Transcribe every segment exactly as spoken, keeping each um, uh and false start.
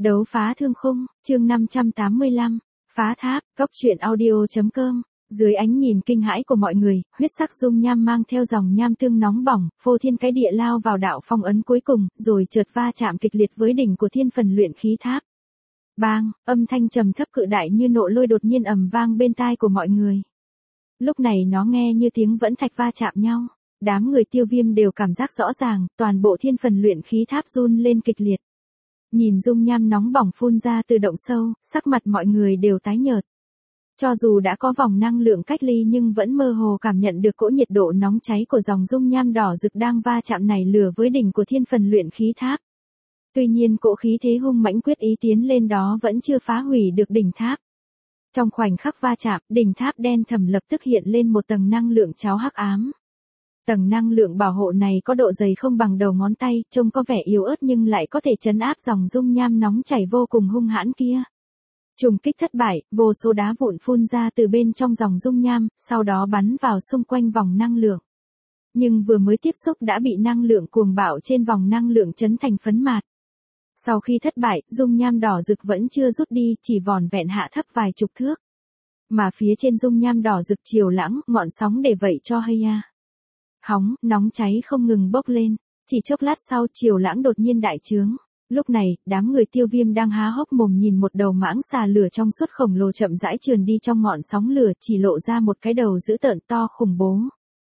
Đấu phá thương khung, chương năm trăm tám mươi lăm, phá tháp, cốc truyện audio.com. Dưới ánh nhìn kinh hãi của mọi người, huyết sắc dung nham mang theo dòng nham tương nóng bỏng, phô thiên cái địa lao vào đạo phong ấn cuối cùng, rồi chợt va chạm kịch liệt với đỉnh của thiên phần luyện khí tháp. Bang, âm thanh trầm thấp cự đại như nộ lôi đột nhiên ầm vang bên tai của mọi người. Lúc này nó nghe như tiếng vẫn thạch va chạm nhau. Đám người Tiêu Viêm đều cảm giác rõ ràng, toàn bộ thiên phần luyện khí tháp run lên kịch liệt. Nhìn dung nham nóng bỏng phun ra từ động sâu, sắc mặt mọi người đều tái nhợt. Cho dù đã có vòng năng lượng cách ly nhưng vẫn mơ hồ cảm nhận được cỗ nhiệt độ nóng cháy của dòng dung nham đỏ rực đang va chạm này lửa với đỉnh của thiên phần luyện khí tháp. Tuy nhiên cỗ khí thế hung mãnh quyết ý tiến lên đó vẫn chưa phá hủy được đỉnh tháp. Trong khoảnh khắc va chạm, đỉnh tháp đen thẳm lập tức hiện lên một tầng năng lượng cháo hắc ám. Tầng năng lượng bảo hộ này có độ dày không bằng đầu ngón tay, trông có vẻ yếu ớt nhưng lại có thể trấn áp dòng dung nham nóng chảy vô cùng hung hãn kia. Trùng kích thất bại, vô số đá vụn phun ra từ bên trong dòng dung nham, sau đó bắn vào xung quanh vòng năng lượng. Nhưng vừa mới tiếp xúc đã bị năng lượng cuồng bạo trên vòng năng lượng chấn thành phấn mạt. Sau khi thất bại, dung nham đỏ rực vẫn chưa rút đi, chỉ vỏn vẹn hạ thấp vài chục thước. Mà phía trên dung nham đỏ rực chiều lãng, ngọn sóng để vẩy cho hay a. Hóng, nóng cháy không ngừng bốc lên, chỉ chốc lát sau chiều lãng đột nhiên đại trướng. Lúc này, đám người Tiêu Viêm đang há hốc mồm nhìn một đầu mãng xà lửa trong suốt khổng lồ chậm rãi trườn đi trong ngọn sóng lửa, chỉ lộ ra một cái đầu dữ tợn to khủng bố.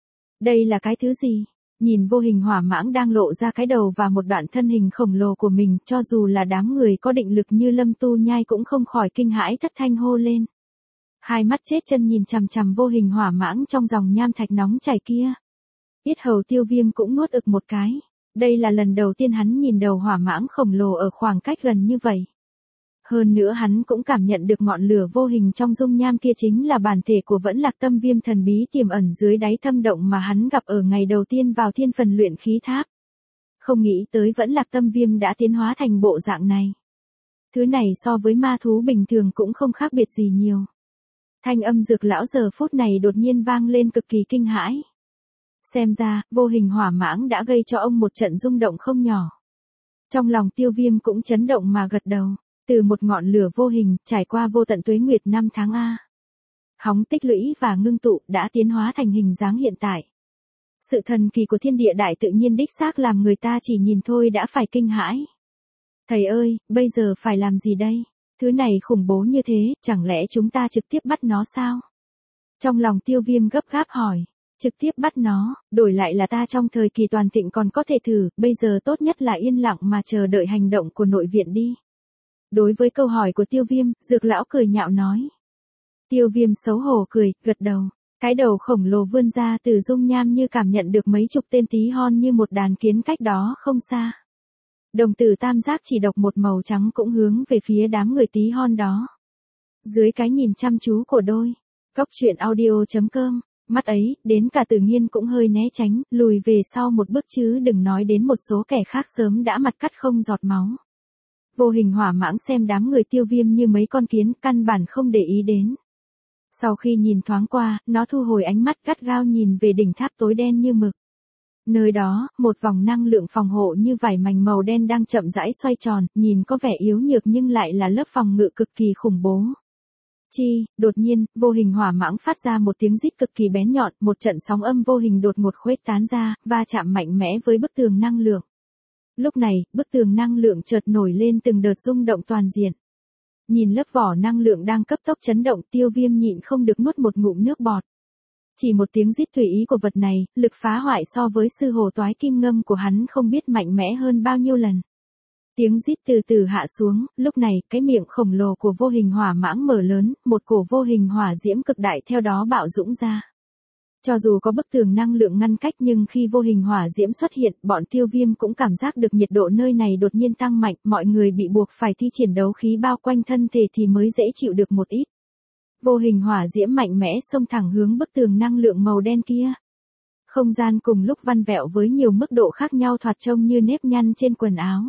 Đây là cái thứ gì? Nhìn vô hình hỏa mãng đang lộ ra cái đầu và một đoạn thân hình khổng lồ của mình, cho dù là đám người có định lực như Lâm Tu Nhai cũng không khỏi kinh hãi thất thanh hô lên. Hai mắt chết chân nhìn chằm chằm vô hình hỏa mãng trong dòng nham thạch nóng chảy kia. Yết hầu Tiêu Viêm cũng nuốt ực một cái. Đây là lần đầu tiên hắn nhìn đầu hỏa mãng khổng lồ ở khoảng cách gần như vậy. Hơn nữa hắn cũng cảm nhận được ngọn lửa vô hình trong dung nham kia chính là bản thể của Vẫn Lạc Tâm Viêm thần bí tiềm ẩn dưới đáy thâm động mà hắn gặp ở ngày đầu tiên vào thiên phần luyện khí tháp. Không nghĩ tới Vẫn Lạc Tâm Viêm đã tiến hóa thành bộ dạng này. Thứ này so với ma thú bình thường cũng không khác biệt gì nhiều. Thanh âm Dược lão giờ phút này đột nhiên vang lên cực kỳ kinh hãi. Xem ra, vô hình hỏa mãng đã gây cho ông một trận rung động không nhỏ. Trong lòng Tiêu Viêm cũng chấn động mà gật đầu. Từ một ngọn lửa vô hình, trải qua vô tận tuế nguyệt năm tháng A. Hóng tích lũy và ngưng tụ đã tiến hóa thành hình dáng hiện tại. Sự thần kỳ của thiên địa đại tự nhiên đích xác làm người ta chỉ nhìn thôi đã phải kinh hãi. Thầy ơi, bây giờ phải làm gì đây? Thứ này khủng bố như thế, chẳng lẽ chúng ta trực tiếp bắt nó sao? Trong lòng Tiêu Viêm gấp gáp hỏi. Trực tiếp bắt nó, đổi lại là ta trong thời kỳ toàn thịnh còn có thể thử, bây giờ tốt nhất là yên lặng mà chờ đợi hành động của nội viện đi. Đối với câu hỏi của Tiêu Viêm, Dược lão cười nhạo nói. Tiêu Viêm xấu hổ cười, gật đầu. Cái đầu khổng lồ vươn ra từ dung nham như cảm nhận được mấy chục tên tí hon như một đàn kiến cách đó không xa. Đồng tử tam giác chỉ độc một màu trắng cũng hướng về phía đám người tí hon đó. Dưới cái nhìn chăm chú của đôi, cốc truyện audio.com. Mắt ấy, đến cả Tử Nghiên cũng hơi né tránh, lùi về sau một bước chứ đừng nói đến một số kẻ khác sớm đã mặt cắt không giọt máu. Vô hình hỏa mãng xem đám người Tiêu Viêm như mấy con kiến, căn bản không để ý đến. Sau khi nhìn thoáng qua, nó thu hồi ánh mắt gắt gao nhìn về đỉnh tháp tối đen như mực. Nơi đó, một vòng năng lượng phòng hộ như vải mảnh màu đen đang chậm rãi xoay tròn, nhìn có vẻ yếu nhược nhưng lại là lớp phòng ngự cực kỳ khủng bố. Chi, đột nhiên, vô hình hỏa mãng phát ra một tiếng rít cực kỳ bén nhọn, một trận sóng âm vô hình đột ngột khuếch tán ra, va chạm mạnh mẽ với bức tường năng lượng. Lúc này, bức tường năng lượng chợt nổi lên từng đợt rung động toàn diện. Nhìn lớp vỏ năng lượng đang cấp tốc chấn động, Tiêu Viêm nhịn không được nuốt một ngụm nước bọt. Chỉ một tiếng rít tùy ý của vật này, lực phá hoại so với sư hồ toái kim ngâm của hắn không biết mạnh mẽ hơn bao nhiêu lần. Tiếng rít từ từ hạ xuống, lúc này, cái miệng khổng lồ của vô hình hỏa mãng mở lớn, một cổ vô hình hỏa diễm cực đại theo đó bạo dũng ra. Cho dù có bức tường năng lượng ngăn cách nhưng khi vô hình hỏa diễm xuất hiện, bọn Tiêu Viêm cũng cảm giác được nhiệt độ nơi này đột nhiên tăng mạnh, mọi người bị buộc phải thi triển đấu khí bao quanh thân thể thì mới dễ chịu được một ít. Vô hình hỏa diễm mạnh mẽ xông thẳng hướng bức tường năng lượng màu đen kia. Không gian cùng lúc vặn vẹo với nhiều mức độ khác nhau thoạt trông như nếp nhăn trên quần áo.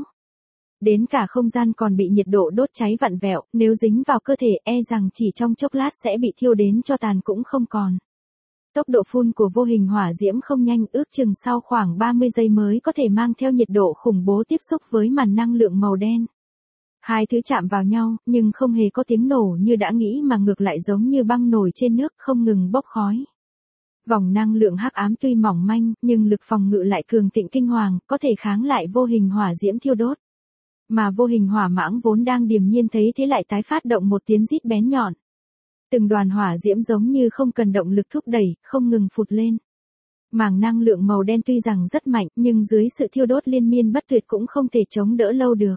Đến cả không gian còn bị nhiệt độ đốt cháy vặn vẹo, nếu dính vào cơ thể e rằng chỉ trong chốc lát sẽ bị thiêu đến cho tàn cũng không còn. Tốc độ phun của vô hình hỏa diễm không nhanh, ước chừng sau khoảng ba mươi giây mới có thể mang theo nhiệt độ khủng bố tiếp xúc với màn năng lượng màu đen. Hai thứ chạm vào nhau, nhưng không hề có tiếng nổ như đã nghĩ mà ngược lại giống như băng nổi trên nước không ngừng bốc khói. Vòng năng lượng hắc ám tuy mỏng manh, nhưng lực phòng ngự lại cường thịnh kinh hoàng, có thể kháng lại vô hình hỏa diễm thiêu đốt. Mà vô hình hỏa mãng vốn đang điềm nhiên thấy thế lại tái phát động một tiếng rít bén nhọn. Từng đoàn hỏa diễm giống như không cần động lực thúc đẩy, không ngừng phụt lên. Màng năng lượng màu đen tuy rằng rất mạnh, nhưng dưới sự thiêu đốt liên miên bất tuyệt cũng không thể chống đỡ lâu được.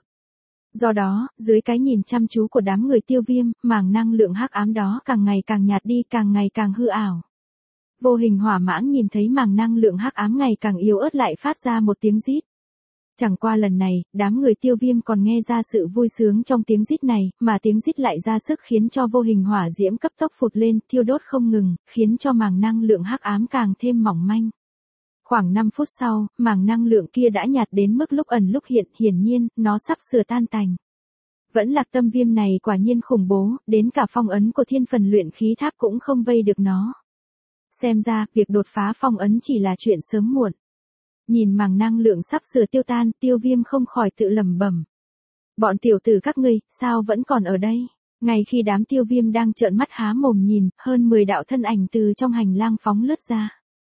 Do đó, dưới cái nhìn chăm chú của đám người Tiêu Viêm, màng năng lượng hắc ám đó càng ngày càng nhạt đi, càng ngày càng hư ảo. Vô hình hỏa mãng nhìn thấy màng năng lượng hắc ám ngày càng yếu ớt lại phát ra một tiếng rít. Chẳng qua lần này, đám người Tiêu Viêm còn nghe ra sự vui sướng trong tiếng rít này, mà tiếng rít lại ra sức khiến cho vô hình hỏa diễm cấp tốc phụt lên, thiêu đốt không ngừng, khiến cho màng năng lượng hắc ám càng thêm mỏng manh. Khoảng năm phút sau, màng năng lượng kia đã nhạt đến mức lúc ẩn lúc hiện, hiển nhiên, nó sắp sửa tan tành. Vẫn Lạc Tâm Viêm này quả nhiên khủng bố, đến cả phong ấn của thiên phần luyện khí tháp cũng không vây được nó. Xem ra, việc đột phá phong ấn chỉ là chuyện sớm muộn. Nhìn màng năng lượng sắp sửa tiêu tan, Tiêu Viêm không khỏi tự lẩm bẩm. Bọn tiểu tử các ngươi, sao vẫn còn ở đây? Ngay khi đám Tiêu Viêm đang trợn mắt há mồm nhìn, hơn mười đạo thân ảnh từ trong hành lang phóng lướt ra.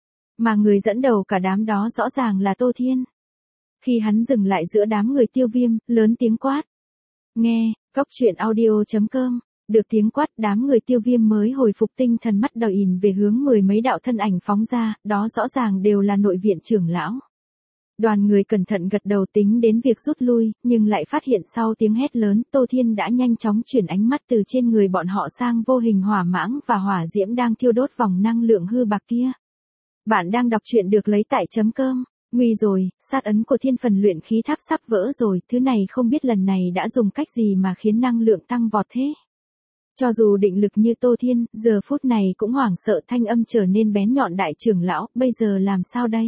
Mà người dẫn đầu cả đám đó rõ ràng là Tô Thiên. Khi hắn dừng lại giữa đám người Tiêu Viêm, lớn tiếng quát. Nghe, cốc truyện audio chấm com. Được tiếng quát, đám người Tiêu Viêm mới hồi phục tinh thần, mắt đờ ìn về hướng mười mấy đạo thân ảnh phóng ra, đó rõ ràng đều là nội viện trưởng lão. Đoàn người cẩn thận gật đầu tính đến việc rút lui, nhưng lại phát hiện sau tiếng hét lớn, Tô Thiên đã nhanh chóng chuyển ánh mắt từ trên người bọn họ sang vô hình hỏa mãng và hỏa diễm đang thiêu đốt vòng năng lượng hư bạc kia. Bạn đang đọc truyện được lấy tại chấm com. Nguy rồi, sát ấn của thiên phần luyện khí tháp sắp vỡ rồi, thứ này không biết lần này đã dùng cách gì mà khiến năng lượng tăng vọt thế. Cho dù định lực như Tô Thiên, giờ phút này cũng hoảng sợ, thanh âm trở nên bén nhọn. Đại trưởng lão, bây giờ làm sao đây?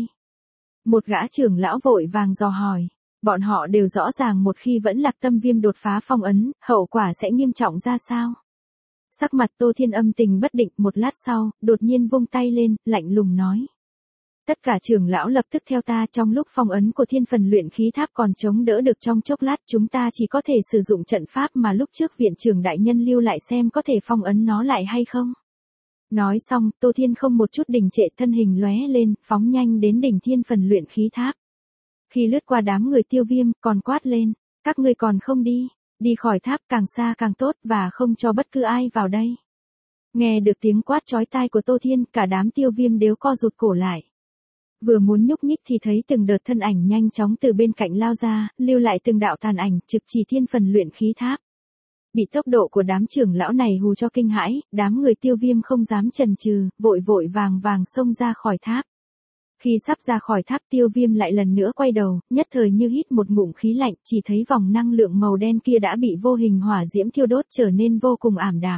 Một gã trưởng lão vội vàng dò hỏi. Bọn họ đều rõ ràng một khi Vẫn Lạc Tâm Viêm đột phá phong ấn, hậu quả sẽ nghiêm trọng ra sao? Sắc mặt Tô Thiên âm tình bất định, một lát sau, đột nhiên vung tay lên, lạnh lùng nói. Tất cả trưởng lão lập tức theo ta, trong lúc phong ấn của thiên phần luyện khí tháp còn chống đỡ được trong chốc lát, chúng ta chỉ có thể sử dụng trận pháp mà lúc trước viện trưởng đại nhân lưu lại xem có thể phong ấn nó lại hay không. Nói xong, Tô Thiên không một chút đình trệ, thân hình lóe lên, phóng nhanh đến đỉnh thiên phần luyện khí tháp. Khi lướt qua đám người Tiêu Viêm, còn quát lên, các ngươi còn không đi, đi khỏi tháp, càng xa càng tốt, và không cho bất cứ ai vào đây. Nghe được tiếng quát chói tai của Tô Thiên, cả đám Tiêu Viêm đều co rụt cổ lại. Vừa muốn nhúc nhích thì thấy từng đợt thân ảnh nhanh chóng từ bên cạnh lao ra, lưu lại từng đạo tàn ảnh, trực chỉ thiên phần luyện khí tháp. Bị tốc độ của đám trưởng lão này hù cho kinh hãi, đám người Tiêu Viêm không dám chần chừ, vội vội vàng vàng xông ra khỏi tháp. Khi sắp ra khỏi tháp, Tiêu Viêm lại lần nữa quay đầu, nhất thời như hít một ngụm khí lạnh, chỉ thấy vòng năng lượng màu đen kia đã bị vô hình hỏa diễm thiêu đốt trở nên vô cùng ảm đạm.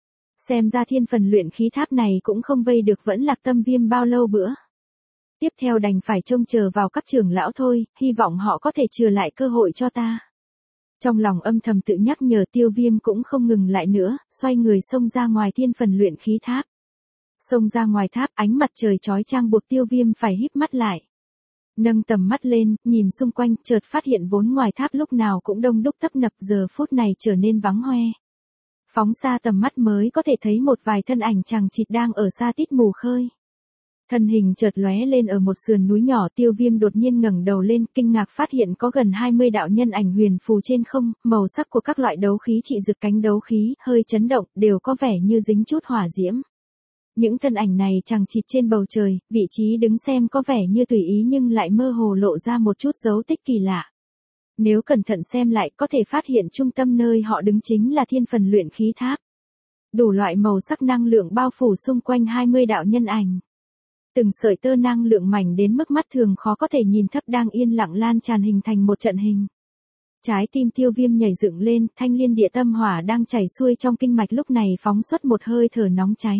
Xem ra thiên phần luyện khí tháp này cũng không vây được Vẫn Lạc Tâm Viêm bao lâu bữa. Tiếp theo đành phải trông chờ vào các trưởng lão thôi, hy vọng họ có thể chừa lại cơ hội cho ta. Trong lòng âm thầm tự nhắc nhở, Tiêu Viêm cũng không ngừng lại nữa, xoay người xông ra ngoài thiên phần luyện khí tháp. Xông ra ngoài tháp, ánh mặt trời chói chang buộc Tiêu Viêm phải híp mắt lại. Nâng tầm mắt lên, nhìn xung quanh, chợt phát hiện vốn ngoài tháp lúc nào cũng đông đúc tấp nập, giờ phút này trở nên vắng hoe. Phóng xa tầm mắt mới có thể thấy một vài thân ảnh chằng chịt đang ở xa tít mù khơi. Thân hình chợt lóe lên ở một sườn núi nhỏ, Tiêu Viêm đột nhiên ngẩng đầu lên, kinh ngạc phát hiện có gần hai mươi đạo nhân ảnh huyền phù trên không, màu sắc của các loại đấu khí trị dực cánh đấu khí, hơi chấn động, đều có vẻ như dính chút hỏa diễm. Những thân ảnh này chằng chịt trên bầu trời, vị trí đứng xem có vẻ như tùy ý nhưng lại mơ hồ lộ ra một chút dấu tích kỳ lạ. Nếu cẩn thận xem lại có thể phát hiện trung tâm nơi họ đứng chính là thiên phần luyện khí tháp. Đủ loại màu sắc năng lượng bao phủ xung quanh hai mươi đạo nhân ảnh. Từng sợi tơ năng lượng mảnh đến mức mắt thường khó có thể nhìn thấp đang yên lặng lan tràn hình thành một trận hình. Trái tim Tiêu Viêm nhảy dựng lên, thanh liên địa tâm hỏa đang chảy xuôi trong kinh mạch lúc này phóng xuất một hơi thở nóng cháy.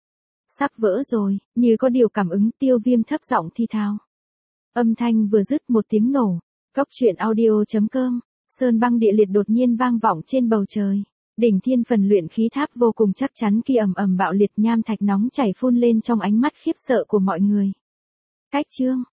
Sắp vỡ rồi, như có điều cảm ứng, Tiêu Viêm thấp giọng thi thao. Âm thanh vừa dứt một tiếng nổ. Cốc truyện audio chấm com, sơn băng địa liệt đột nhiên vang vọng trên bầu trời. Đỉnh thiên phần luyện khí tháp vô cùng chắc chắn kia ầm ầm bạo liệt, nham thạch nóng chảy phun lên trong ánh mắt khiếp sợ của mọi người. Cách chương